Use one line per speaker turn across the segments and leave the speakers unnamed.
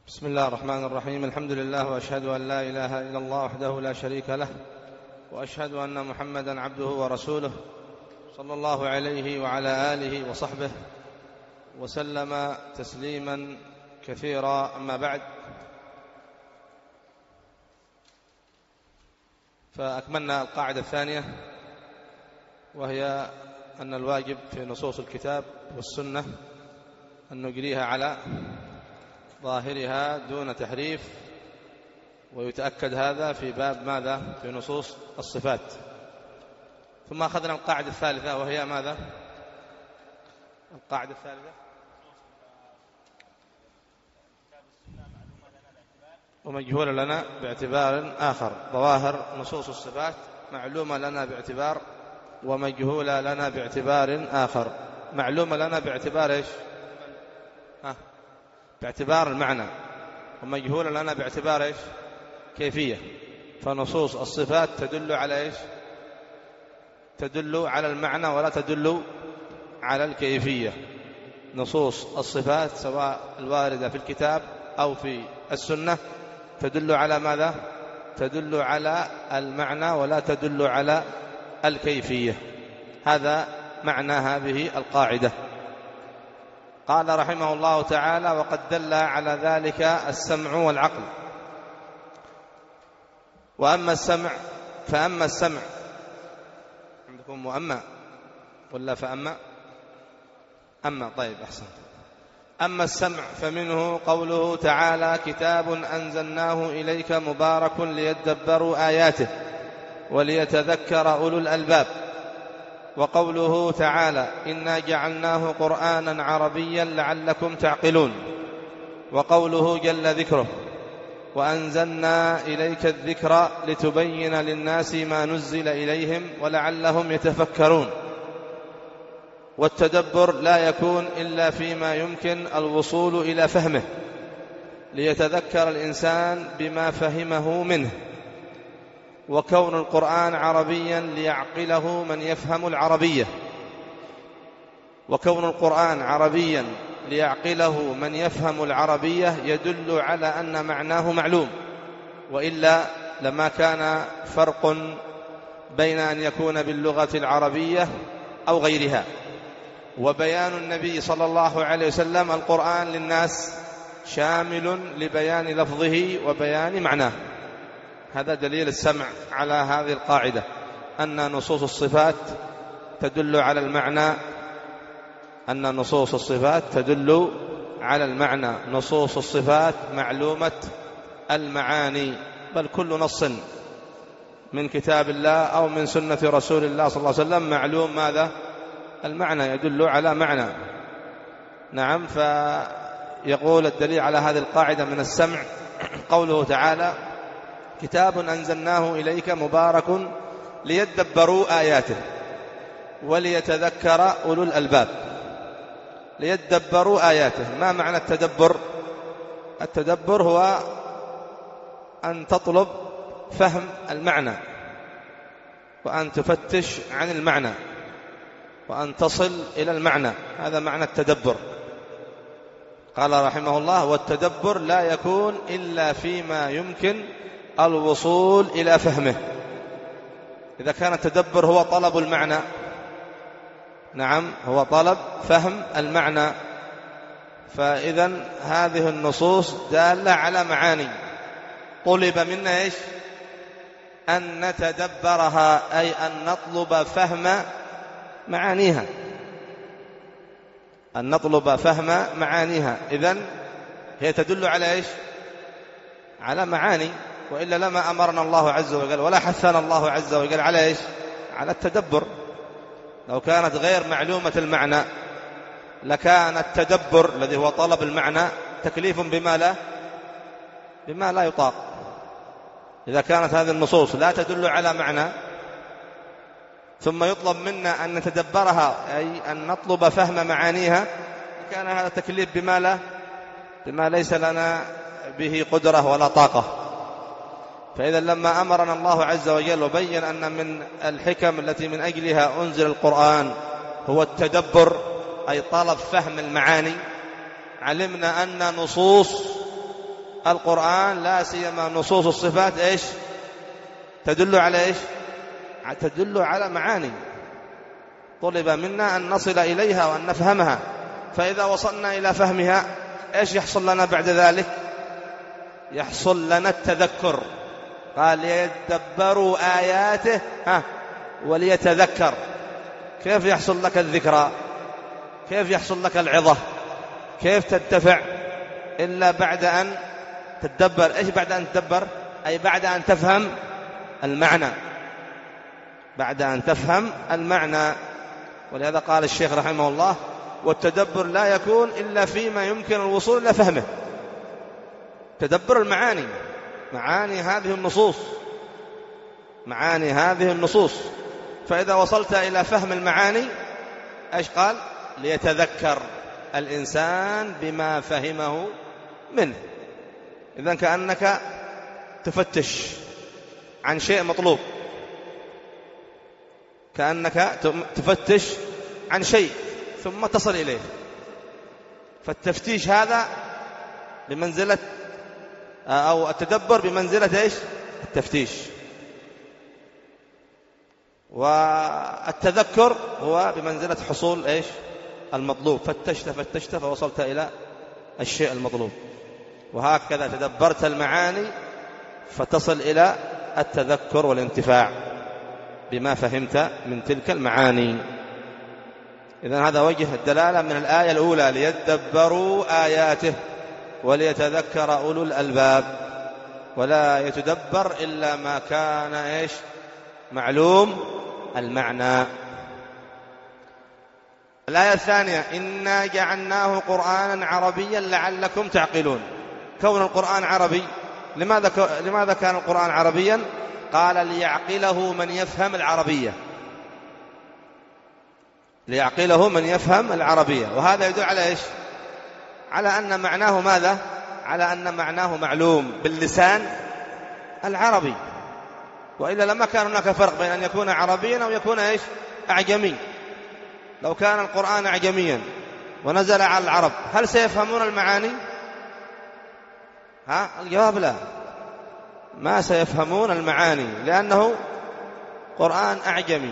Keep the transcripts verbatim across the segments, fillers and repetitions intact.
بسم الله الرحمن الرحيم. الحمد لله، وأشهد أن لا إله إلا الله وحده لا شريك له، وأشهد أن محمدا عبده ورسوله صلى الله عليه وعلى آله وصحبه وسلم تسليما كثيرا. أما بعد، فأكملنا القاعدة الثانية، وهي أن الواجب في نصوص الكتاب والسنة أن نجريها على ظاهرها دون تحريف، ويتأكد هذا في باب ماذا؟ في نصوص الصفات. ثم أخذنا القاعدة الثالثة، وهي ماذا؟ القاعدة الثالثة ومجهولة لنا باعتبار آخر. ظواهر نصوص الصفات معلومة لنا باعتبار، ومجهولة لنا باعتبار آخر. معلومة لنا باعتبار إيش؟ ها؟ باعتبار المعنى. ومجهولة لنا باعتبار إيش؟ كيفية. فنصوص الصفات تدل على إيش؟ تدل على المعنى ولا تدل على الكيفية. نصوص الصفات سواء الواردة في الكتاب أو في السنة تدل على ماذا؟ تدل على المعنى ولا تدل على الكيفية. هذا معنى هذه القاعدة. قال رحمه الله تعالى: وقد دل على ذلك السمع والعقل. وأما السمع فأما السمع عندكم مؤمّا ولا فأما؟ أما، طيب أحسن. أما السمع فمنه قوله تعالى: كتاب أنزلناه إليك مبارك ليدبروا آياته وليتذكر أولو الألباب. وقوله تعالى: إنا جعلناه قرآنا عربيا لعلكم تعقلون. وقوله جل ذكره: وأنزلنا إليك الذكر لتبين للناس ما نزل إليهم ولعلهم يتفكرون. والتدبر لا يكون إلا فيما يمكن الوصول إلى فهمه، ليتذكر الإنسان بما فهمه منه. وكون القرآن عربيا ليعقله من يفهم العربية. وكون القرآن عربيا ليعقله من يفهم العربية يدل على أن معناه معلوم، وإلا لما كان فرق بين أن يكون باللغة العربية أو غيرها. وبيان النبي صلى الله عليه وسلم القرآن للناس شامل لبيان لفظه وبيان معناه. هذا دليل السمع على هذه القاعدة، أن نصوص الصفات تدل على المعنى أن نصوص الصفات تدل على المعنى. نصوص الصفات معلومة المعاني، بل كل نص من كتاب الله أو من سنة رسول الله صلى الله عليه وسلم معلوم ماذا؟ المعنى، يدل على معنى. نعم. فيقول الدليل على هذه القاعدة من السمع قوله تعالى: كتاب أنزلناه إليك مبارك ليدبروا آياته وليتذكر أولو الألباب. ليدبروا آياته، ما معنى التدبر؟ التدبر هو أن تطلب فهم المعنى، وأن تفتش عن المعنى، وأن تصل إلى المعنى. هذا معنى التدبر. قال رحمه الله: والتدبر لا يكون إلا فيما يمكن الوصول إلى فهمه. إذا كان التدبر هو طلب المعنى، نعم، هو طلب فهم المعنى، فإذن هذه النصوص دالة على معاني طلب منا إيش؟ أن نتدبرها، أي أن نطلب فهم معانيها، أن نطلب فهم معانيها. إذن هي تدل على إيش؟ على معاني، وإلا لما أمرنا الله عز وجل ولا حثنا الله عز وجل على إيش؟ على التدبر. لو كانت غير معلومة المعنى لكان التدبر الذي هو طلب المعنى تكليف بما لا بما لا يطاق. إذا كانت هذه النصوص لا تدل على معنى ثم يطلب منا أن نتدبرها، أي أن نطلب فهم معانيها، كان هذا تكليف بما لا بما ليس لنا به قدرة ولا طاقة. فإذا لما أمرنا الله عز وجل وبين أن من الحكم التي من أجلها أنزل القرآن هو التدبر، أي طلب فهم المعاني، علمنا أن نصوص القرآن لا سيما نصوص الصفات إيش تدل على إيش تدل على معاني طلب منا أن نصل إليها وأن نفهمها. فإذا وصلنا إلى فهمها إيش يحصل لنا بعد ذلك؟ يحصل لنا التذكر. قال ليدبروا آياته ها وليتذكر. كيف يحصل لك الذكرى؟ كيف يحصل لك العظة؟ كيف تنتفع إلا بعد أن تتدبر. إيش بعد أن تتدبر؟ أي بعد أن تفهم المعنى، بعد أن تفهم المعنى. ولهذا قال الشيخ رحمه الله: والتدبر لا يكون إلا فيما يمكن الوصول إلى فهمه. تدبر المعاني، معاني هذه النصوص، معاني هذه النصوص. فإذا وصلت إلى فهم المعاني إيش قال؟ ليتذكر الإنسان بما فهمه منه. إذن كأنك تفتش عن شيء مطلوب، كأنك تفتش عن شيء ثم تصل إليه. فالتفتيش هذا بمنزلة أو التدبر بمنزلة إيش؟ التفتيش. والتذكر هو بمنزلة حصول إيش؟ المطلوب. فتشت فتشت فوصلت إلى الشيء المطلوب. وهكذا تدبرت المعاني فتصل إلى التذكر والانتفاع بما فهمت من تلك المعاني. إذن هذا وجه الدلالة من الآية الأولى: ليدبروا آياته وليتذكر أولو الألباب. ولا يتدبر إلا ما كان إيش؟ معلوم المعنى. الآية الثانية: إنا جعلناه قرآنا عربيا لعلكم تعقلون. كون القرآن عربي، لماذا لماذا كان القرآن عربيا؟ قال: ليعقله من يفهم العربية، ليعقله من يفهم العربية. وهذا يدل على إيش؟ على أن معناه ماذا؟ على أن معناه معلوم باللسان العربي. وإلا لما كان هناك فرق بين أن يكون عربيا أو يكون إيش؟ أعجمي. لو كان القرآن أعجميا ونزل على العرب هل سيفهمون المعاني؟ ها؟ الجواب لا، ما سيفهمون المعاني، لأنه قرآن أعجمي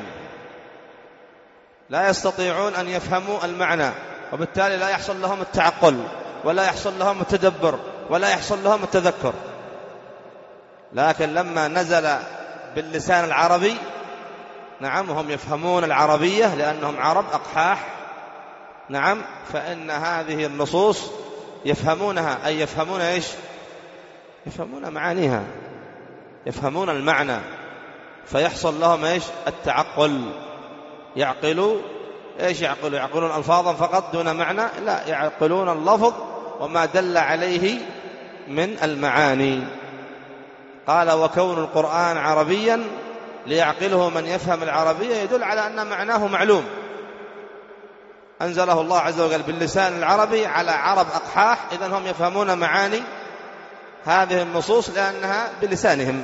لا يستطيعون أن يفهموا المعنى، وبالتالي لا يحصل لهم التعقل ولا يحصل لهم التدبر ولا يحصل لهم التذكر. لكن لما نزل باللسان العربي نعم هم يفهمون العربية لأنهم عرب أقحاح، نعم، فإن هذه النصوص يفهمونها. أي يفهمون إيش؟ يفهمون معانيها، يفهمون المعنى، فيحصل لهم إيش؟ التعقل. يعقلوا إيش؟ يعقلوا يعقلون ألفاظا فقط دون معنى؟ لا، يعقلون اللفظ وما دل عليه من المعاني. قال: وكون القرآن عربيا ليعقله من يفهم العربية يدل على أن معناه معلوم. أنزله الله عز وجل باللسان العربي على عرب أقحاح، إذن هم يفهمون معاني هذه النصوص لأنها بلسانهم،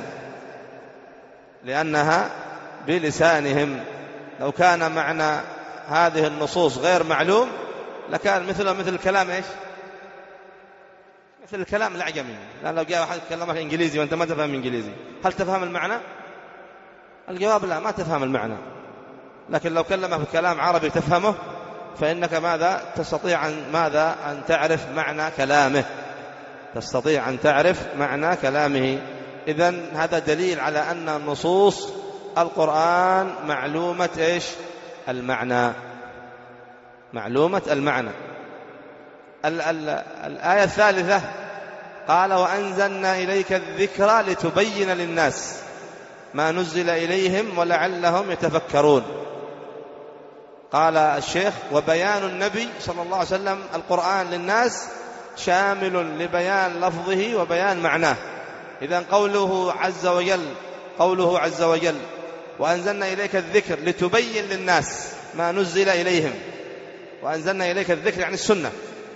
لأنها بلسانهم. لو كان معنى هذه النصوص غير معلوم لكان مثل مثل الكلام إيش؟ مثل الكلام الأعجمي. لأن لو جاء واحد يكلمك إنجليزي وأنت ما تفهم إنجليزي هل تفهم المعنى؟ الجواب لا، ما تفهم المعنى. لكن لو كلمك بكلام عربي تفهمه فإنك ماذا تستطيع أن ماذا أن تعرف معنى كلامه، تستطيع أن تعرف معنى كلامه. إذن هذا دليل على أن نصوص القرآن معلومة إيش؟ المعنى، معلومة المعنى. ال ال الآية الثالثة قال: وأنزلنا إليك الذكرى لتبين للناس ما نزل إليهم ولعلهم يتفكرون. قال الشيخ: وبيان النبي صلى الله عليه وسلم القرآن للناس شامل لبيان لفظه وبيان معناه. إذن قوله عز وجل قوله عز وجل وأنزلنا إليك الذكر لتبين للناس ما نزل إليهم، وأنزلنا إليك الذكر يعني السنة،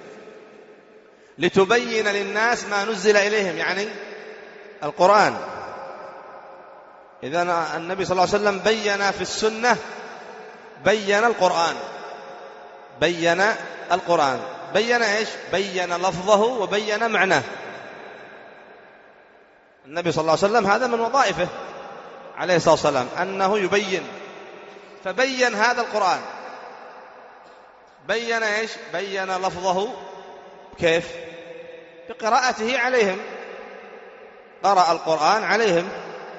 لتبين للناس ما نزل إليهم يعني القرآن. إذن النبي صلى الله عليه وسلم بيّن في السنة، بيّن القرآن، بيّن القرآن بيّن إيش؟ بيّن لفظه وبيّن معناه. النبي صلى الله عليه وسلم هذا من وظائفه عليه الصلاة والسلام أنه يبين، فبين هذا القرآن. بين إيش؟ بين لفظه. كيف؟ بقراءته عليهم، قرأ القرآن عليهم،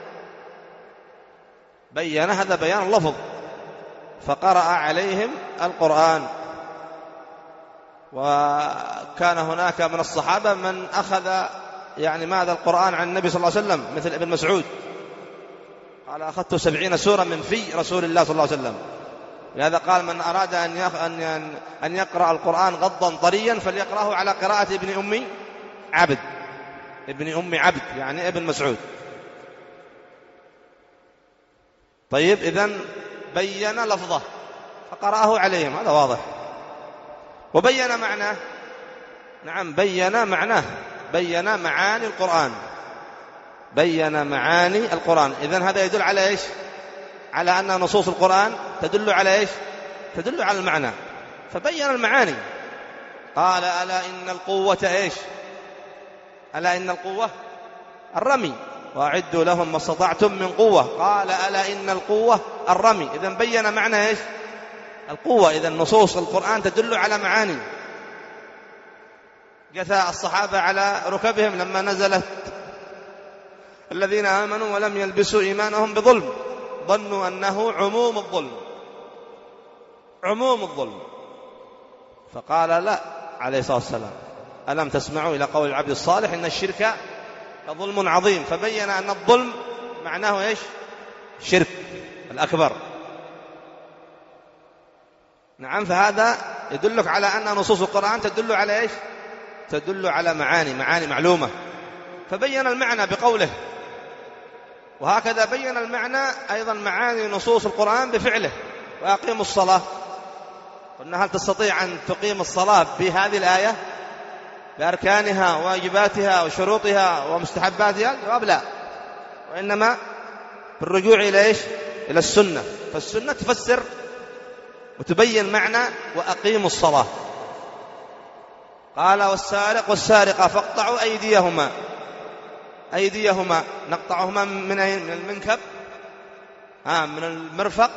بين، هذا بيان اللفظ، فقرأ عليهم القرآن. وكان هناك من الصحابة من أخذ يعني ماذا القرآن عن النبي صلى الله عليه وسلم، مثل ابن مسعود قال أخذت سبعين سورة من في رسول الله صلى الله عليه وسلم. لهذا قال من أراد أن أن يقرأ القرآن غضا طريا فليقرأه على قراءة ابن أم عبد، ابن أم عبد يعني ابن مسعود. طيب، إذن بين لفظه فقرأه عليهم، هذا واضح. وبين معناه، نعم بين معناه، بين معاني القرآن، بين معاني القرآن. إذن هذا يدل على إيش؟ على أن نصوص القرآن تدل على إيش؟ تدل على المعنى، فبين المعاني. قال ألا إن القوة إيش؟ ألا إن القوة الرمي، وأعدوا لهم ما استطعتم من قوة. قال ألا إن القوة الرمي. إذن بين معنى إيش؟ القوة. إذن نصوص القرآن تدل على معاني. جثى الصحابة على ركبهم لما نزلت الذين آمنوا ولم يلبسوا إيمانهم بظلم ظنوا أنه عموم الظلم، عموم الظلم. فقال لا عليه الصلاة والسلام ألم تسمعوا إلى قول العبد الصالح إن الشرك ظلم عظيم. فبين أن الظلم معناه إيش؟ شرك الأكبر. نعم، فهذا يدلك على أن نصوص القرآن تدل على إيش؟ تدل على معاني، معاني معلومة. فبين المعنى بقوله، وهكذا بين المعنى أيضا معاني نصوص القرآن بفعله. وأقيموا الصلاة، قلنا هل تستطيع أن تقيم الصلاة بهذه الآية بأركانها وواجباتها وشروطها ومستحباتها؟ الجواب لا، وإنما بالرجوع إلى إيش؟ إلى السنة. فالسنة تفسر وتبين معنى وأقيموا الصلاة. قال والسارق والسارقة فاقطعوا أيديهما. أيديهما نقطعهما من أين؟ من المنكب، آه من المرفق،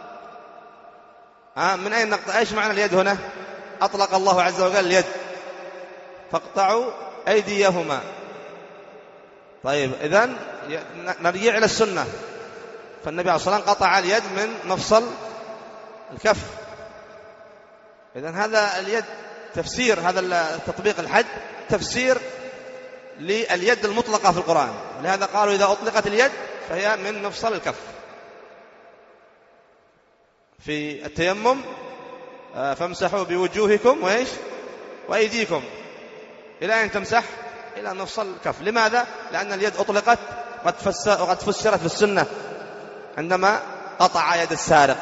آه من أين نقطع؟ إيش معنى اليد هنا؟ أطلق الله عز وجل اليد، فاقطعوا أيديهما. طيب، إذن نرجع إلى السنة. فالنبي عليه الصلاة والسلام قطع اليد من مفصل الكف. إذن هذا اليد تفسير، هذا تطبيق الحد تفسير لليد المطلقة في القرآن. لهذا قالوا إذا أطلقت اليد فهي من مفصل الكف. في التيمم فامسحوا بوجوهكم وإيش؟ وأيديكم. إلى أين تمسح؟ إلى مفصل الكف. لماذا؟ لأن اليد أطلقت وقد فسرت في السنة عندما قطع يد السارق.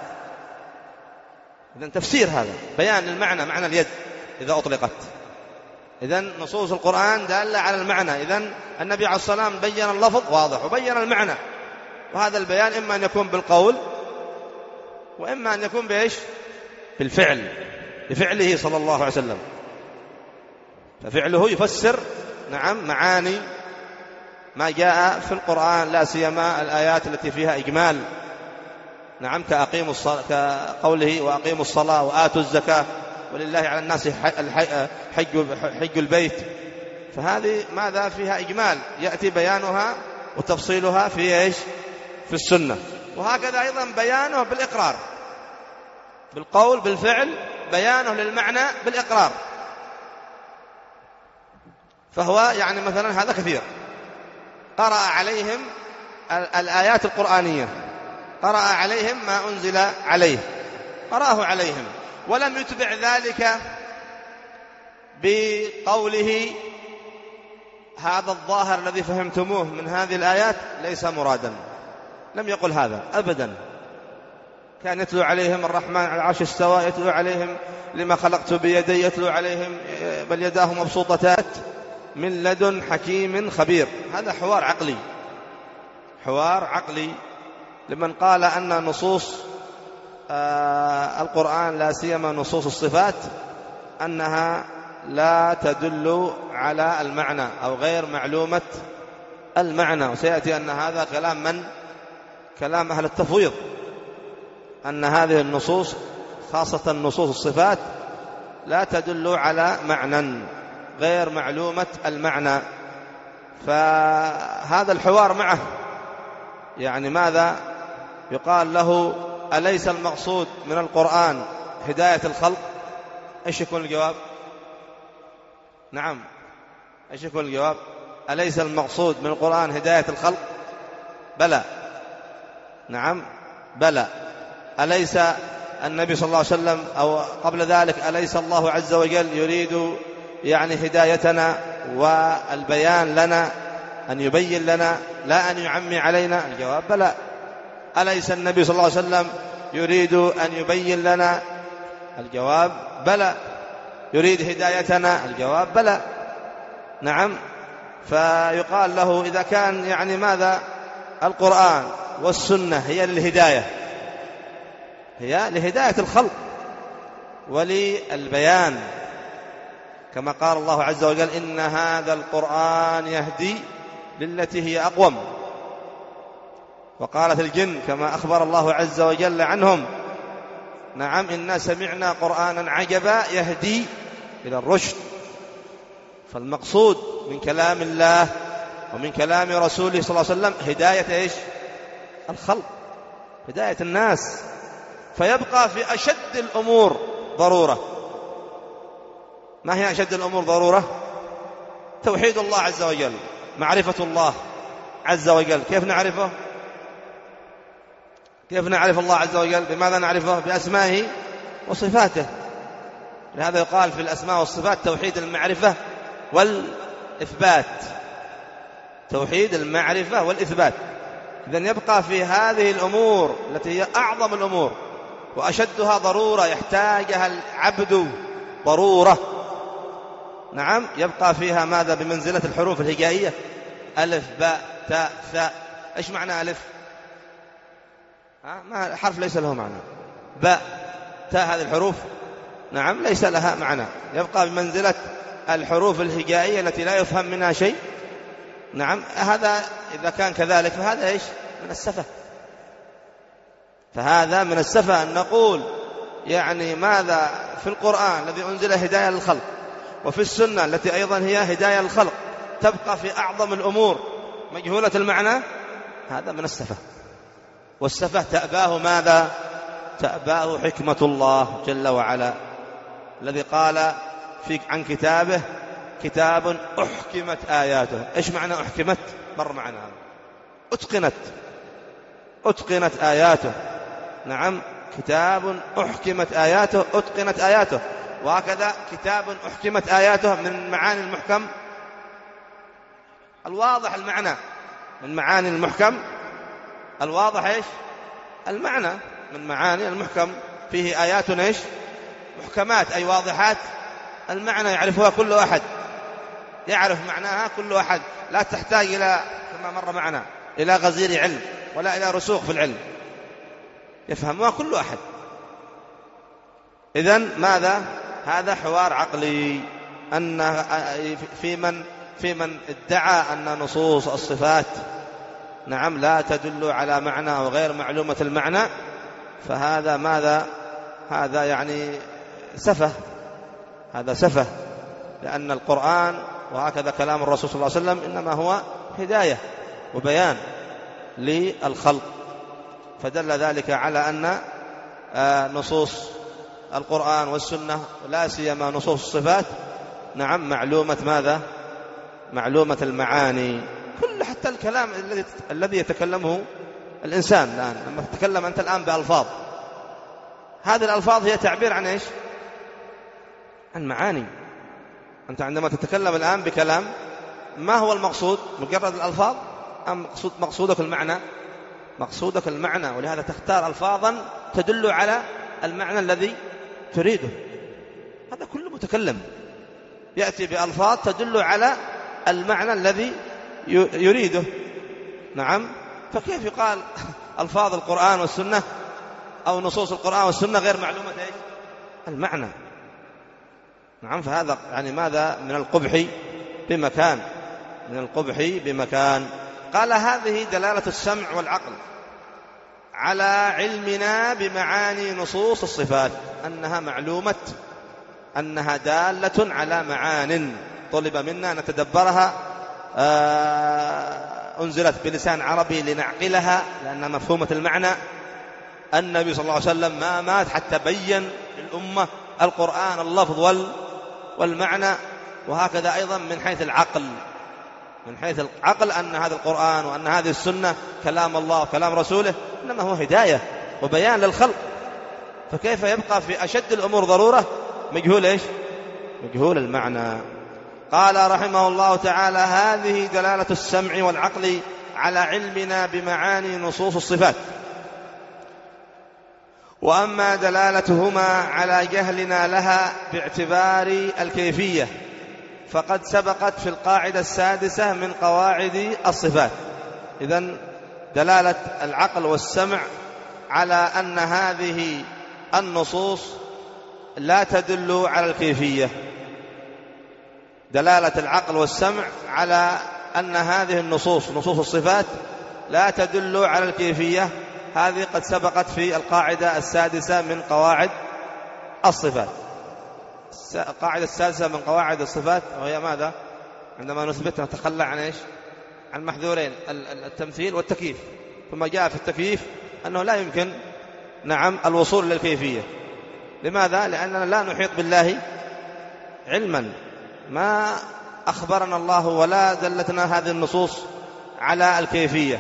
إذن تفسير هذا، بيان المعنى، معنى اليد إذا أطلقت. إذن نصوص القرآن دالة على المعنى. إذن النبي عليه الصلاة والسلام بين اللفظ واضح وبين المعنى. وهذا البيان إما أن يكون بالقول وإما أن يكون بإيش؟ بالفعل، بفعله صلى الله عليه وسلم. ففعله يفسر نعم معاني ما جاء في القرآن، لا سيما الآيات التي فيها إجمال. نعم، كأقيموا الصلاة، كقوله وأقيموا الصلاة وآتوا الزكاة ولله على الناس حج, حج البيت. فهذه ماذا فيها إجمال، يأتي بيانها وتفصيلها في إيش؟ في السنة. وهكذا أيضا بيانه بالإقرار، بالقول بالفعل، بيانه للمعنى بالإقرار. فهو يعني مثلا هذا كثير، قرأ عليهم الآيات القرآنية، قرأ عليهم ما أنزل عليه، قرأه عليهم، ولم يتبع ذلك بقوله هذا الظاهر الذي فهمتموه من هذه الآيات ليس مرادا. لم يقل هذا أبدا. كان يتلو عليهم الرحمن على العرش استوى، يتلو عليهم لما خلقت بيدي، يتلو عليهم بل يداه مبسوطتان من لدن حكيم خبير. هذا حوار عقلي، حوار عقلي لمن قال أن نصوص آه القرآن لا سيما نصوص الصفات أنها لا تدل على المعنى أو غير معلومة المعنى. وسيأتي أن هذا كلام من؟ كلام أهل التفويض، أن هذه النصوص خاصة نصوص الصفات لا تدل على معنى غير معلومة المعنى. فهذا الحوار معه يعني ماذا يقال له؟ أليس المقصود من القرآن هداية الخلق؟ إيش يكون الجواب؟ نعم، إيش يكون الجواب؟ أليس المقصود من القرآن هداية الخلق؟ بلى. نعم بلى. أليس النبي صلى الله عليه وسلم أو قبل ذلك أليس الله عز وجل يريد يعني هدايتنا والبيان لنا، أن يبين لنا لا أن يعمي علينا؟ الجواب بلى. أليس النبي صلى الله عليه وسلم يريد أن يبين لنا؟ الجواب بلى. يريد هدايتنا؟ الجواب بلى. نعم. فيقال له إذا كان يعني ماذا القرآن والسنة هي للهداية، هي لهداية الخلق وللبيان، كما قال الله عز وجل إن هذا القرآن يهدي للتي هي أقوم. وقالت الجن كما أخبر الله عز وجل عنهم نعم إنا سمعنا قرآنا عجبا يهدي إلى الرشد. فالمقصود من كلام الله ومن كلام رسوله صلى الله عليه وسلم هداية إيش؟ الخلق، هداية الناس. فيبقى في أشد الأمور ضرورة. ما هي أشد الأمور ضرورة؟ توحيد الله عز وجل، معرفة الله عز وجل. كيف نعرفه؟ كيف نعرف الله عز وجل؟ بماذا نعرفه؟ بأسمائه وصفاته. لهذا يقال في الأسماء والصفات توحيد المعرفة والإثبات، توحيد المعرفة والإثبات. إذن يبقى في هذه الأمور التي هي أعظم الأمور وأشدها ضرورة يحتاجها العبد ضرورة، نعم، يبقى فيها ماذا؟ بمنزلة الحروف الهجائية، ألف باء تاء ثاء. إيش معنى ألف؟ ها؟ ما حرف ليس له معنى. باء تاء هذه الحروف نعم ليس لها معنى، يبقى بمنزلة الحروف الهجائية التي لا يفهم منها شيء. نعم. هذا إذا كان كذلك فهذا إيش؟ من السفة. فهذا من السفة أن نقول يعني ماذا في القرآن الذي أنزل هداية للخلق وفي السنة التي أيضا هي هداية للخلق تبقى في أعظم الأمور مجهولة المعنى، هذا من السفة. والسفة تأباه ماذا؟ تأباه حكمة الله جل وعلا الذي قال في عن كتابه كتاب أحكمت آياته. إيش معنى أحكمت؟ مر معنا أتقنت، أتقنت آياته. نعم، كتاب أحكمت آياته، أتقنت آياته. وهكذا كتاب أحكمت آياته من معاني المحكم الواضح المعنى، من معاني المحكم الواضح إيش؟ المعنى. من معاني المحكم فيه آيات إيش؟ محكمات أي واضحات المعنى، يعرفها كل أحد، يعرف معناها كل أحد، لا تحتاج إلى كما مر معنا إلى غزير علم ولا إلى رسوخ في العلم، يفهمها كل أحد. إذن ماذا؟ هذا حوار عقلي أن في من في من ادعى أن نصوص الصفات نعم لا تدل على معنى أو غير معلومة المعنى، فهذا ماذا؟ هذا يعني سفه، هذا سفه، لأن القرآن وهكذا كلام الرسول صلى الله عليه وسلم إنما هو هداية وبيان للخلق. فدل ذلك على أن نصوص القرآن والسنة لا سيما نصوص الصفات نعم معلومة ماذا؟ معلومة المعاني. كل حتى الكلام الذي الذي يتكلمه الإنسان الآن، لما تتكلم أنت الآن بألفاظ، هذه الألفاظ هي تعبير عن إيش؟ عن معاني. أنت عندما تتكلم الآن بكلام ما هو المقصود؟ مجرد الألفاظ أم مقصود مقصودك المعنى؟ مقصودك المعنى، ولهذا تختار ألفاظا تدل على المعنى الذي تريده. هذا كل متكلم يأتي بألفاظ تدل على المعنى الذي يريده. نعم. فكيف يقال ألفاظ القرآن والسنة أو نصوص القرآن والسنة غير معلومة إيش؟ المعنى. نعم. فهذا يعني ماذا؟ من القبح بمكان، من القبح بمكان. قال هذه دلالة السمع والعقل على علمنا بمعاني نصوص الصفات، أنها معلومة، أنها دالة على معان طلب منا أن نتدبرها، أنزلت بلسان عربي لنعقلها لأنها مفهومة المعنى. النبي صلى الله عليه وسلم ما مات حتى بين للأمة القرآن اللفظ والمعنى. وهكذا أيضا من حيث العقل، من حيث العقل أن هذا القرآن وأن هذه السنة كلام الله وكلام رسوله، إنما هو هداية وبيان للخلق، فكيف يبقى في أشد الأمور ضرورة مجهول إيش؟ مجهول المعنى. قال رحمه الله تعالى هذه دلالة السمع والعقل على علمنا بمعاني نصوص الصفات. وأما دلالتهما على جهلنا لها باعتبار الكيفية فقد سبقت في القاعدة السادسة من قواعد الصفات. إذن دلالة العقل والسمع على أن هذه النصوص لا تدل على الكيفية، دلالة العقل والسمع على أن هذه النصوص نصوص الصفات لا تدل على الكيفية، هذه قد سبقت في القاعدة السادسة من قواعد الصفات. القاعدة السادسة من قواعد الصفات وهي ماذا؟ عندما نثبت نتخلى عن إيش؟ عن محذورين، التمثيل والتكييف. ثم جاء في التكييف أنه لا يمكن نعم الوصول للكيفية. لماذا؟ لأننا لا نحيط بالله علما، ما أخبرنا الله ولا دلتنا هذه النصوص على الكيفية.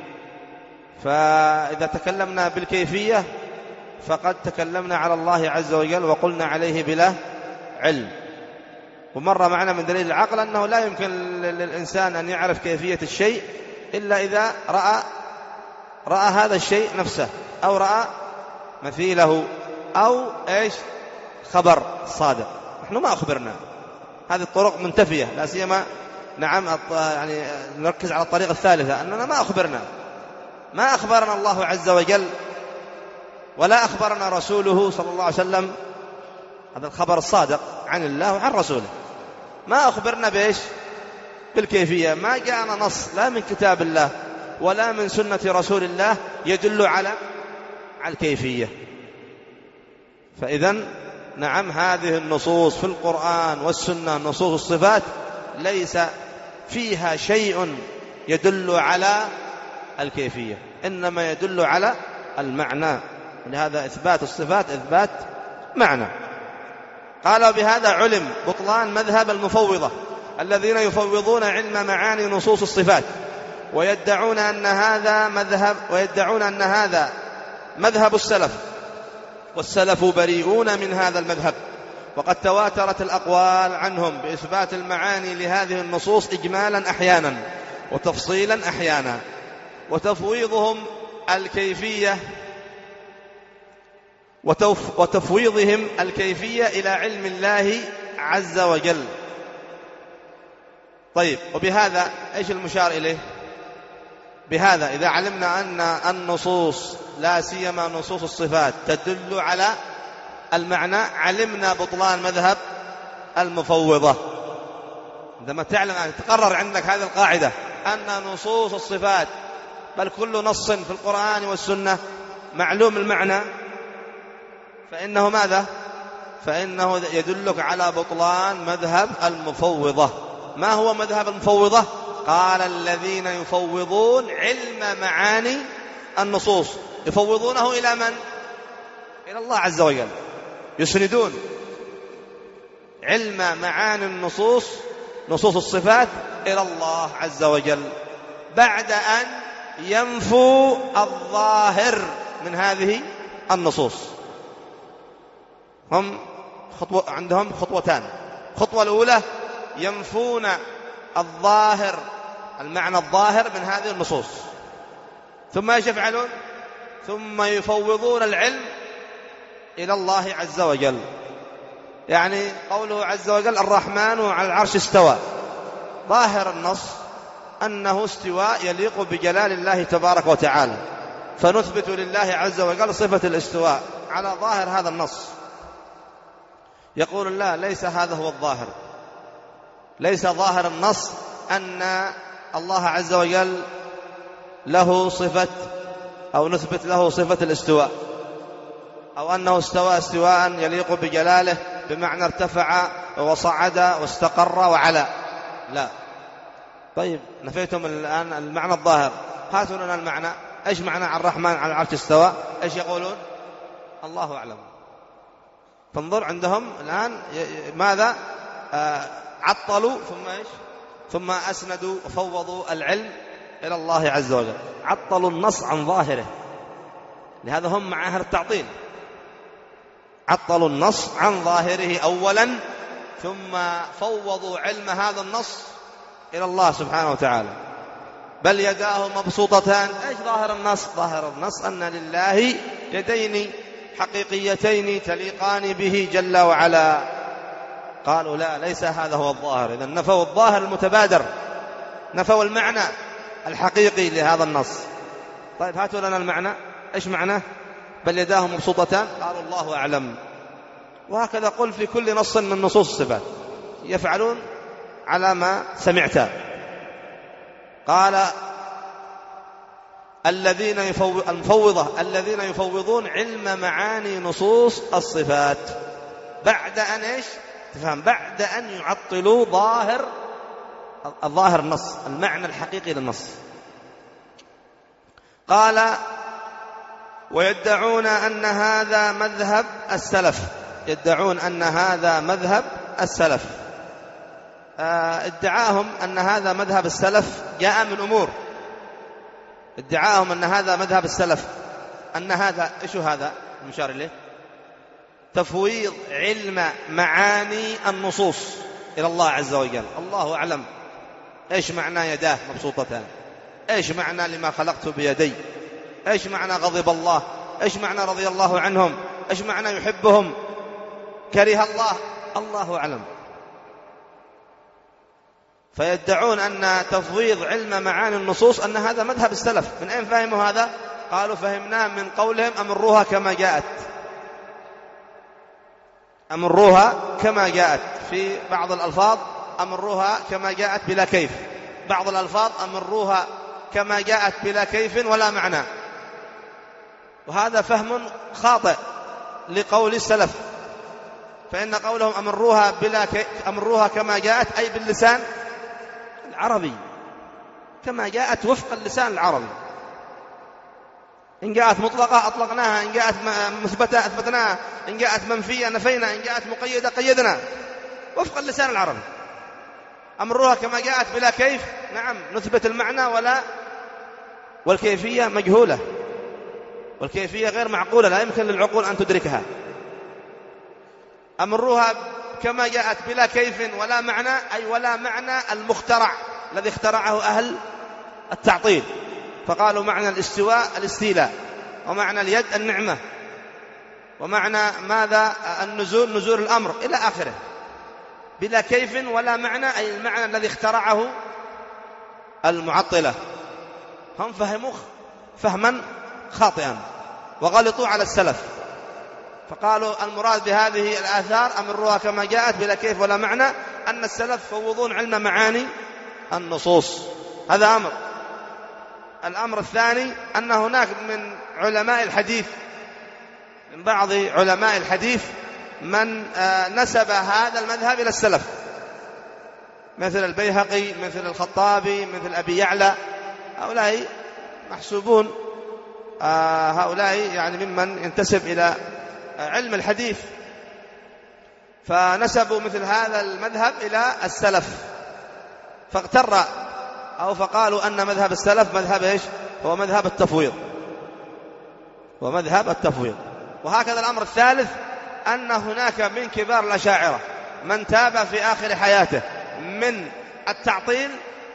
فإذا تكلمنا بالكيفية فقد تكلمنا على الله عز وجل وقلنا عليه بلا علم. ومر معنا من دليل العقل أنه لا يمكن للإنسان أن يعرف كيفية الشيء إلا إذا رأى رأى هذا الشيء نفسه، أو رأى مثيله، أو إيش خبر صادق. نحن ما أخبرنا، هذه الطرق منتفية، لا سيما نعم يعني نركز على الطريقة الثالثة أننا ما أخبرنا ما أخبرنا الله عز وجل ولا أخبرنا رسوله صلى الله عليه وسلم، هذا الخبر الصادق عن الله وعن رسوله. ما أخبرنا بإيش؟ بالكيفية. ما جاءنا نص لا من كتاب الله ولا من سنة رسول الله يدل على على الكيفية. فإذن نعم هذه النصوص في القرآن والسنة نصوص الصفات ليس فيها شيء يدل على الكيفية، إنما يدل على المعنى. لهذا إثبات الصفات إثبات معنى. قال بهذا علم بطلان مذهب المفوضة الذين يفوضون علم معاني نصوص الصفات ويدعون أن هذا مذهب ويدعون أن هذا مذهب السلف، والسلف بريئون من هذا المذهب، وقد تواترت الأقوال عنهم بإثبات المعاني لهذه النصوص إجمالا أحيانا وتفصيلا أحيانا. وتفويضهم الكيفية وتف وتفويضهم الكيفية إلى علم الله عز وجل. طيب، وبهذا إيش المشار إليه؟ بهذا إذا علمنا أن النصوص لا سيما نصوص الصفات تدل على المعنى، علمنا بطلان مذهب المفوضة. عندما تعلم أن تقرر عندك هذه القاعدة أن نصوص الصفات بل كل نص في القرآن والسنة معلوم المعنى، فإنه ماذا؟ فإنه يدلك على بطلان مذهب المفوضة. ما هو مذهب المفوضة؟ قال الذين يفوضون علم معاني النصوص، يفوضونه إلى من؟ إلى الله عز وجل، يسندون علم معاني النصوص نصوص الصفات إلى الله عز وجل بعد أن ينفوا الظاهر من هذه النصوص. هم خطوة عندهم خطوتان. الخطوة الأولى ينفون الظاهر المعنى الظاهر من هذه النصوص، ثم ايش يفعلون؟ ثم يفوضون العلم إلى الله عز وجل. يعني قوله عز وجل الرحمن على العرش استوى، ظاهر النص أنه استواء يليق بجلال الله تبارك وتعالى، فنثبت لله عز وجل صفة الاستواء على ظاهر هذا النص. يقول لا، ليس هذا هو الظاهر، ليس ظاهر النص أن الله عز وجل له صفة أو نثبت له صفة الاستواء، أو أنه استوى استواء يليق بجلاله بمعنى ارتفع وصعد واستقر وعلا، لا. طيب نفيتم الآن المعنى الظاهر، هاتوا لنا المعنى. إيش معنى الرحمن على العرش استوى؟ إيش يقولون؟ الله أعلم. فانظر عندهم الآن ماذا؟ آه عطلوا ثم إيش؟ ثم أسندوا وفوضوا العلم إلى الله عز وجل، عطلوا النص عن ظاهره، لهذا هم مع أهل التعطيل، عطلوا النص عن ظاهره أولا ثم فوضوا علم هذا النص إلى الله سبحانه وتعالى. بل يداه مبسوطتان. إيش ظاهر النص؟ ظاهر النص أن لله يدين حقيقيتين تليقان به جل وعلا. قالوا لا، ليس هذا هو الظاهر. إذن نفوا الظاهر المتبادر، نفوا المعنى الحقيقي لهذا النص. طيب هاتوا لنا المعنى. إيش معناه؟ بل يداه مبسوطتان. قالوا الله أعلم. وهكذا قل في كل نص من نصوص الصفات، يفعلون على ما سمعت. قال الذين يفوض المفوضة الذين يفوضون علم معاني نصوص الصفات بعد أن إيش؟ تفهم؟ بعد أن يعطلوا ظاهر الظاهر النص، المعنى الحقيقي للنص. قال ويدعون أن هذا مذهب السلف، يدعون أن هذا مذهب السلف. ادعاهم أن هذا مذهب السلف جاء من أمور. ادعاهم أن هذا مذهب السلف، أن هذا إيش هذا المشار إليه؟ تفويض علم معاني النصوص إلى الله عز وجل. الله أعلم. إيش معنى يداه مبسوطتان؟ إيش معنى لما خلقت بيدي؟ إيش معنى غضب الله؟ إيش معنى رضي الله عنهم؟ إيش معنى يحبهم؟ كره الله؟ الله أعلم. فيدعون أن تفويض علم معاني النصوص أن هذا مذهب السلف. من أين فهموا هذا؟ قالوا فهمناه من قولهم أمروها كما جاءت، أمروها كما جاءت. في بعض الألفاظ أمروها كما جاءت بلا كيف، بعض الألفاظ أمروها كما جاءت بلا كيف ولا معنى. وهذا فهم خاطئ لقول السلف، فإن قولهم أمروها, بلا كي... أمروها كما جاءت أي باللسان العربي، كما جاءت وفق اللسان العربي. إن جاءت مطلقة أطلقناها، إن جاءت مثبتة أثبتناها، إن جاءت منفية نفينا، إن جاءت مقيدة قيدنا، وفق اللسان العربي. أمروها كما جاءت بلا كيف، نعم نثبت المعنى ولا والكيفية مجهولة، والكيفية غير معقولة، لا يمكن للعقول أن تدركها. أمروها كما جاءت بلا كيف ولا معنى، أي ولا معنى المخترع الذي اخترعه أهل التعطيل. فقالوا معنى الاستواء الاستيلاء، ومعنى اليد النعمة، ومعنى ماذا النزول نزول الأمر إلى آخره، بلا كيف ولا معنى، أي المعنى الذي اخترعه المعطلة. هم فهموا فهما خاطئا وغلطوا على السلف، فقالوا المراد بهذه الآثار أمروها كما جاءت بلا كيف ولا معنى، أن السلف فوضون علم معاني النصوص. هذا أمر. الأمر الثاني أن هناك من علماء الحديث، من بعض علماء الحديث من نسب هذا المذهب إلى السلف، مثل البيهقي، مثل الخطابي، مثل أبي يعلى. هؤلاء محسوبون، هؤلاء يعني ممن ينتسب إلى علم الحديث، فنسبوا مثل هذا المذهب إلى السلف، فاغتر أو فقالوا أن مذهب السلف مذهب إيش؟ هو مذهب التفويض، ومذهب التفويض. وهكذا الأمر الثالث أن هناك من كبار الأشاعرة من تاب في آخر حياته من التعطيل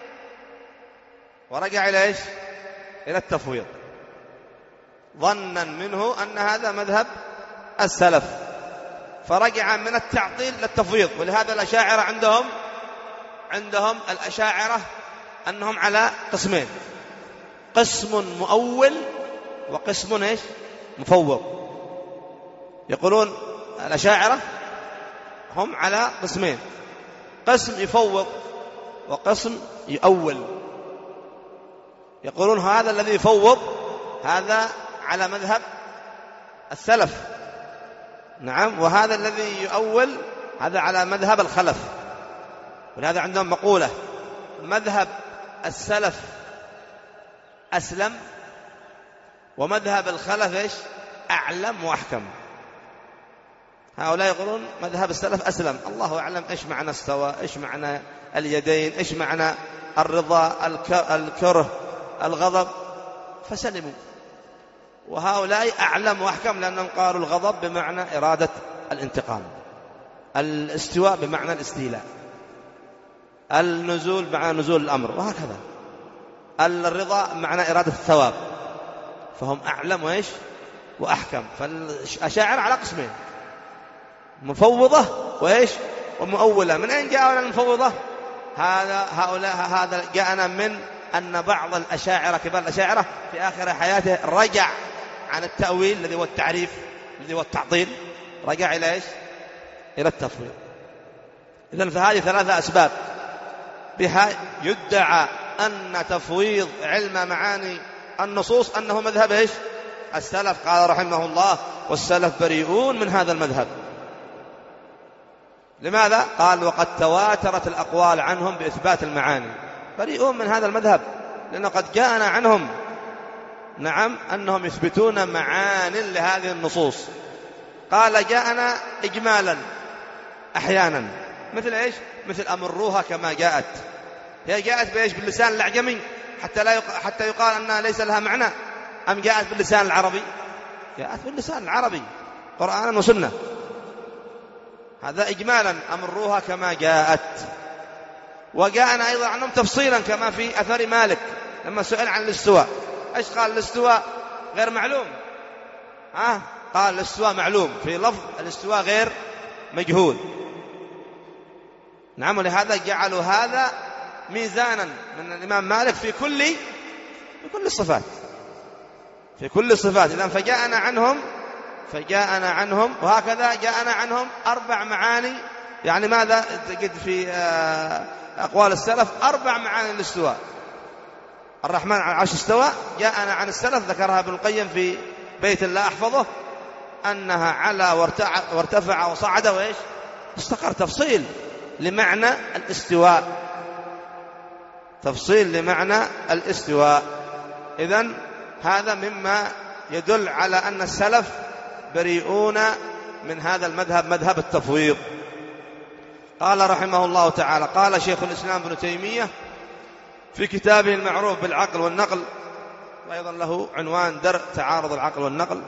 ورجع إلى إيش؟ إلى التفويض، ظنا منه أن هذا مذهب السلف، فرجع من التعطيل للتفويض. ولهذا الأشاعرة عندهم عندهم الأشاعرة أنهم على قسمين، قسم مؤول وقسم إيش؟ مفوض. يقولون الأشاعرة هم على قسمين، قسم يفوض وقسم يؤول. يقولون هذا الذي يفوض هذا على مذهب السلف، نعم، وهذا الذي يؤول هذا على مذهب الخلف. ولهذا عندهم مقولة: مذهب السلف أسلم، ومذهب الخلف إيش؟ أعلم وأحكم. هؤلاء يقولون مذهب السلف أسلم، الله أعلم إيش معنى استوى، إيش معنى اليدين، إيش معنى الرضا، الكره، الغضب، فسلموا. وهؤلاء أعلم وأحكم لأنهم قالوا الغضب بمعنى إرادة الانتقام، الاستواء بمعنى الاستيلاء، النزول بمعنى نزول الأمر، وهكذا الرضا بمعنى إرادة الثواب. فهم أعلم وإيش وأحكم. فالأشاعرة على قسمين: مفوضة وإيش ومؤولة. من أين جاءنا المفوضة؟ هذا هؤلاء هذا جاءنا من أن بعض الأشاعرة كبار الأشاعرة في آخر حياته رجع عن التأويل الذي هو التعريف الذي هو التعطيل، رجع إلى إيش؟ إلى التفويض. إذن فهذه ثلاثة أسباب بها يدعى أن تفويض علم معاني النصوص أنه مذهب إيش؟ السلف. قال رحمه الله: والسلف بريئون من هذا المذهب. لماذا؟ قال: وقد تواترت الأقوال عنهم بإثبات المعاني. بريئون من هذا المذهب لأنه قد جاءنا عنهم، نعم، أنهم يثبتون معاني لهذه النصوص. قال: جاءنا إجمالا أحيانا، مثل إيش؟ مثل أمروها كما جاءت. هي جاءت بإيش؟ باللسان الأعجمي حتى لا يق... حتى يقال أنها ليس لها معنى، أم جاءت باللسان العربي؟ جاءت باللسان العربي قرآنا وسنة. هذا إجمالا أمروها كما جاءت. وجاءنا أيضا عنهم تفصيلا كما في أثر مالك لما سئل عن الاستواء. إيش قال؟ الاستواء غير معلوم. ها؟ قال الاستواء معلوم، في لفظ الاستواء غير مجهول. نعم. ولهذا جعلوا هذا ميزانا من الإمام مالك في كل في كل الصفات، في كل الصفات. إذن فجاءنا عنهم فجاءنا عنهم وهكذا جاءنا عنهم أربع معاني. يعني ماذا تجد في أقوال السلف؟ أربع معاني للاستواء. الرحمن على العرش استوى. جاءنا عن السلف ذكرها ابن القيم في بيت لا أحفظه أنها على وارتفع وصعد وإيش استقر. تفصيل لمعنى الاستواء، تفصيل لمعنى الاستواء. إذن هذا مما يدل على أن السلف بريئون من هذا المذهب، مذهب التفويض. قال رحمه الله تعالى: قال شيخ الإسلام ابن تيمية في كتابه المعروف بالعقل والنقل، وأيضا له عنوان درء تعارض العقل والنقل،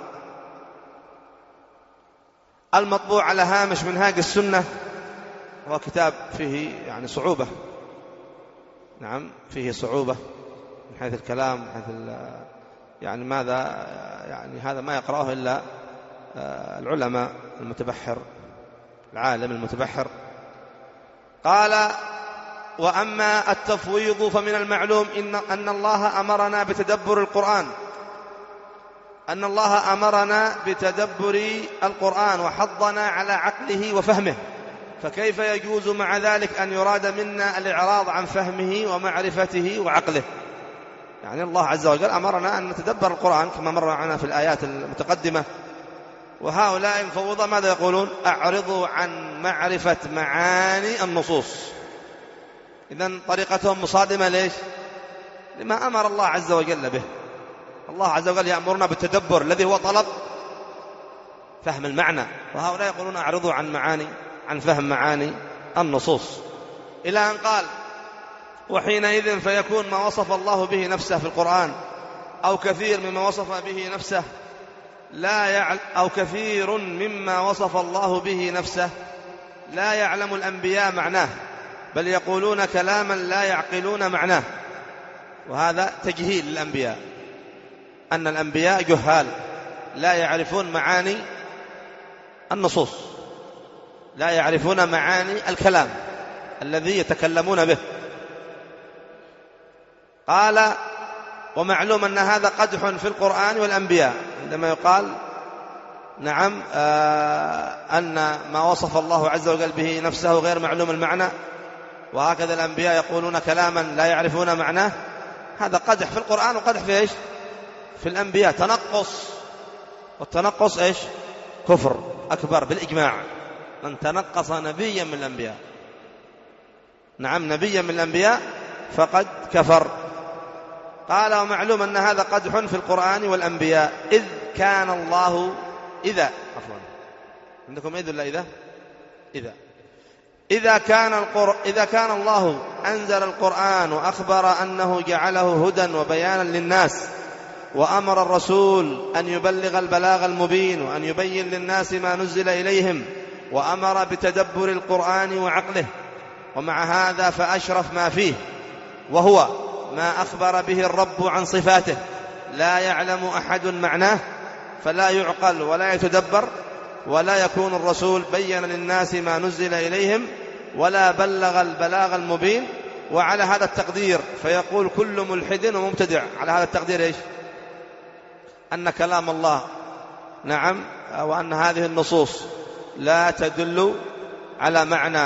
المطبوع على هامش منهاج السنة. هو كتاب فيه يعني صعوبة، نعم، فيه صعوبة من حيث الكلام، من حيث يعني ماذا يعني هذا ما يقرأه إلا العلماء المتبحر، العالم المتبحر. قال: وأما التفويض فمن المعلوم إن, أن الله أمرنا بتدبر القرآن أن الله أمرنا بتدبر القرآن وحضنا على عقله وفهمه، فكيف يجوز مع ذلك أن يراد منا الإعراض عن فهمه ومعرفته وعقله؟ يعني الله عز وجل أمرنا أن نتدبر القرآن كما مر معنا في الآيات المتقدمة. وهؤلاء المفوضة ماذا يقولون؟ أعرضوا عن معرفة معاني النصوص. إذن طريقتهم مصادمة ليش؟ لما أمر الله عز وجل به. الله عز وجل يأمرنا بالتدبر الذي هو طلب فهم المعنى، وهؤلاء يقولون أعرضوا عن معاني عن فهم معاني النصوص. إلى أن قال: وحينئذ فيكون ما وصف الله به نفسه في القرآن أو كثير مما وصف به نفسه لا يعلم أو كثير مما وصف الله به نفسه لا يعلم الأنبياء معناه، بل يقولون كلاما لا يعقلون معناه. وهذا تجهيل الأنبياء، أن الأنبياء جهال لا يعرفون معاني النصوص، لا يعرفون معاني الكلام الذي يتكلمون به. قال: ومعلوم أن هذا قدح في القرآن والأنبياء، عندما يقال نعم آه أن ما وصف الله عز وجل به نفسه غير معلوم المعنى، وهكذا الأنبياء يقولون كلاما لا يعرفون معناه. هذا قدح في القرآن وقدح في إيش؟ في الأنبياء، تنقص، والتنقص إيش؟ كفر أكبر بالإجماع. من تنقص نبيا من الأنبياء، نعم نبيا من الأنبياء، فقد كفر. قال ومعلوم أن هذا قدح في القرآن والأنبياء، إذ كان الله إذا عفوا عندكم إذ ولا إذا إذا إذا كان القر... إذا كان الله أنزل القرآن وأخبر أنه جعله هدى وبيانا للناس، وأمر الرسول أن يبلغ البلاغ المبين وأن يبين للناس ما نزل إليهم، وأمر بتدبر القرآن وعقله، ومع هذا فأشرف ما فيه وهو ما أخبر به الرب عن صفاته لا يعلم أحد معناه، فلا يعقل ولا يتدبر، ولا يكون الرسول بين للناس ما نزل إليهم ولا بلغ البلاغ المبين. وعلى هذا التقدير فيقول كل ملحد ومبتدع، على هذا التقدير إيش؟ أن كلام الله نعم، وأن هذه النصوص لا تدل على معنى،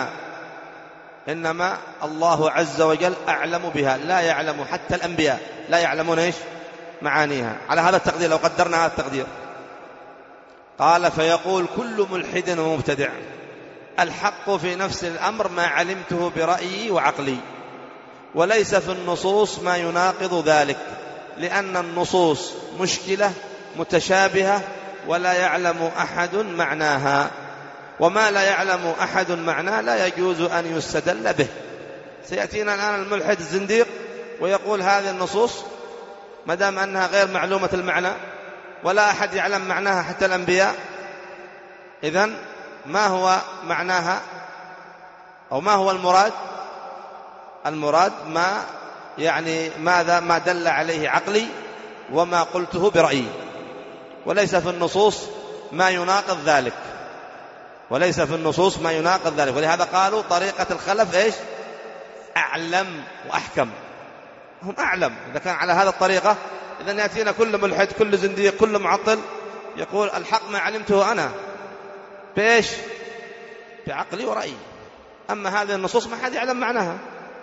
إنما الله عز وجل أعلم بها، لا يعلم حتى الأنبياء لا يعلمون إيش؟ معانيها. على هذا التقدير لو قدرنا هذا التقدير، قال فيقول كل ملحد ومبتدع الحق في نفس الأمر ما علمته برأيي وعقلي، وليس في النصوص ما يناقض ذلك، لأن النصوص مشكلة متشابهة ولا يعلم أحد معناها، وما لا يعلم أحد معناه لا يجوز أن يستدل به. سيأتينا الآن الملحد الزنديق ويقول هذه النصوص ما دام أنها غير معلومة المعنى ولا أحد يعلم معناها حتى الأنبياء، إذن ما هو معناها أو ما هو المراد؟ المراد ما يعني ماذا ما دل عليه عقلي وما قلته برأيي، وليس في النصوص ما يناقض ذلك، وليس في النصوص ما يناقض ذلك. ولهذا قالوا طريقة الخلف إيش؟ أعلم وأحكم، هم أعلم. إذا كان على هذا الطريقة إذن يأتينا كل ملحد كل زنديق كل معطل يقول الحق ما علمته أنا بإيش؟ بعقلي ورأيي، أما هذه النصوص ما حد يعلم معناها،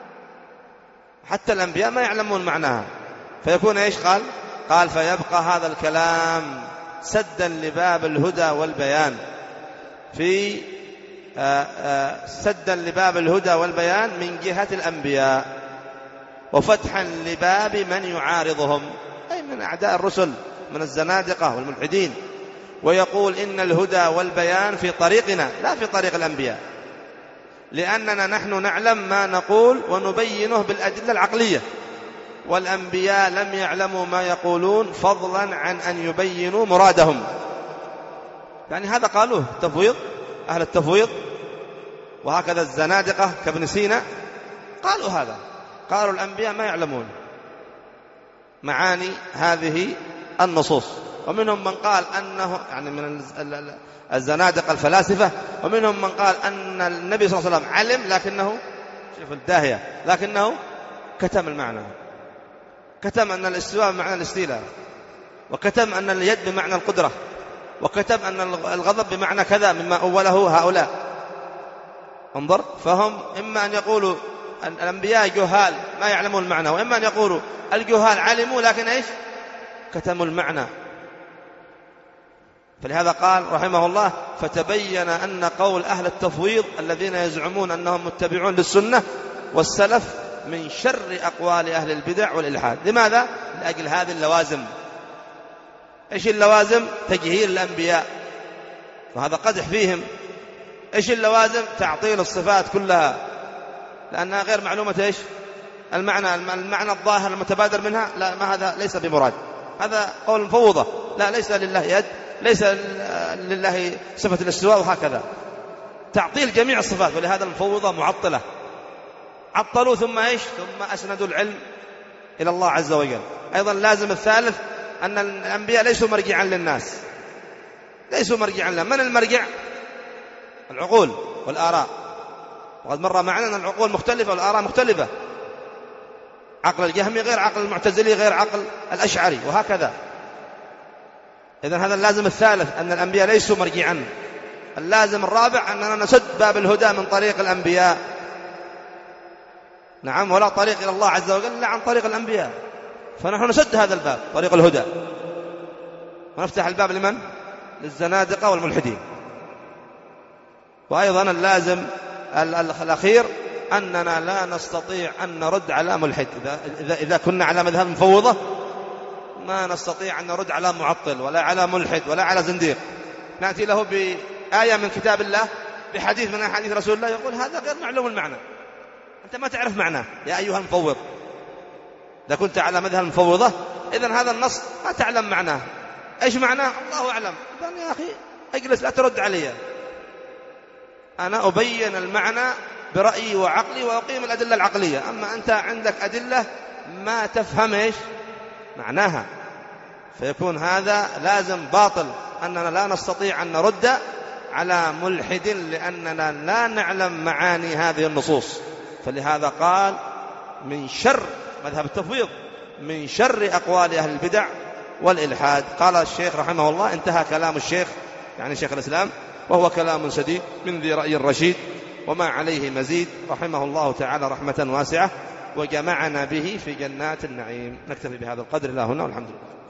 حتى الأنبياء ما يعلمون معناها، فيكون إيش؟ قال قال فيبقى هذا الكلام سدا لباب الهدى والبيان في آآ آآ سدا لباب الهدى والبيان من جهة الأنبياء، وفتحا لباب من يعارضهم أي من أعداء الرسل من الزنادقة والملحدين، ويقول إن الهدى والبيان في طريقنا لا في طريق الأنبياء، لأننا نحن نعلم ما نقول ونبينه بالأدلة العقلية، والأنبياء لم يعلموا ما يقولون فضلا عن أن يبينوا مرادهم. يعني هذا قالوه التفويض، أهل التفويض، وهكذا الزنادقة كابن سينا قالوا هذا، قالوا الأنبياء ما يعلمون معاني هذه النصوص. ومنهم من قال أنه يعني من الزنادقة الفلاسفة، ومنهم من قال أن النبي صلى الله عليه وسلم علم لكنه شوف الداهية لكنه كتم المعنى، كتم أن الاستواء بمعنى الاستيلاء، وكتم أن اليد بمعنى القدرة، وكتم أن الغضب بمعنى كذا مما أوله هؤلاء. انظر، فهم إما أن يقولوا أن الأنبياء جهال ما يعلمون المعنى، وإما أن يقولوا الجهال علموا لكن إيش؟ كتموا المعنى. فلهذا قال رحمه الله فتبين أن قول أهل التفويض الذين يزعمون أنهم متبعون للسنة والسلف من شر أقوال أهل البدع والإلحاد. لماذا؟ لأجل هذه اللوازم. إيش اللوازم؟ تجهيل الأنبياء، وهذا قدح فيهم. إيش اللوازم؟ تعطيل الصفات كلها لأنها غير معلومة إيش؟ المعنى المعنى الظاهر المتبادر منها، لا، ما هذا ليس بمراد، هذا قول المفوضة، لا ليس لله يد، ليس لله صفة الاستواء، وهكذا تعطيل جميع الصفات. ولهذا المفوضة معطلة، عطلوا ثم إيش؟ ثم أسندوا العلم إلى الله عز وجل. أيضا لازم الثالث أن الأنبياء ليسوا مرجعا للناس، ليسوا مرجعا لهم. من المرجع؟ العقول والآراء، وقد مر معنا أن العقول مختلفة والآراء مختلفة، عقل الجهمي غير عقل المعتزلي غير عقل الأشعري، وهكذا. إذن هذا اللازم الثالث أن الأنبياء ليسوا مرجعا. اللازم الرابع أننا نسد باب الهدى من طريق الأنبياء، نعم، ولا طريق إلى الله عز وجل إلا عن طريق الأنبياء. فنحن نسد هذا الباب طريق الهدى ونفتح الباب لمن؟ للزنادقة والملحدين. وأيضا اللازم الأخير أننا لا نستطيع أن نرد على ملحد. إذا, إذا كنا على مذهب مفوضة ما نستطيع أن نرد على معطل ولا على ملحد ولا على زنديق. نأتي له بآية من كتاب الله بحديث من أحاديث رسول الله يقول هذا غير معلوم المعنى، أنت ما تعرف معناه يا أيها المفوض. إذا كنت على مذهب المفوضة إذن هذا النص ما تعلم معناه، إيش معناه؟ الله أعلم. إذن يا أخي اجلس لا ترد علي، أنا أبين المعنى برأيي وعقلي وأقيم الأدلة العقلية. أما أنت عندك أدلة ما تفهم إيش معناها، فيكون هذا لازم باطل، أننا لا نستطيع أن نرد على ملحد لأننا لا نعلم معاني هذه النصوص. فلهذا قال من شر مذهب التفويض، من شر أقوال أهل البدع والإلحاد. قال الشيخ رحمه الله، انتهى كلام الشيخ يعني شيخ الإسلام، وهو كلام سديد من ذي رأي رشيد وما عليه مزيد، رحمه الله تعالى رحمة واسعة، وجمعنا به في جنات النعيم. نكتفي بهذا القدر، لا هنا والحمد لله.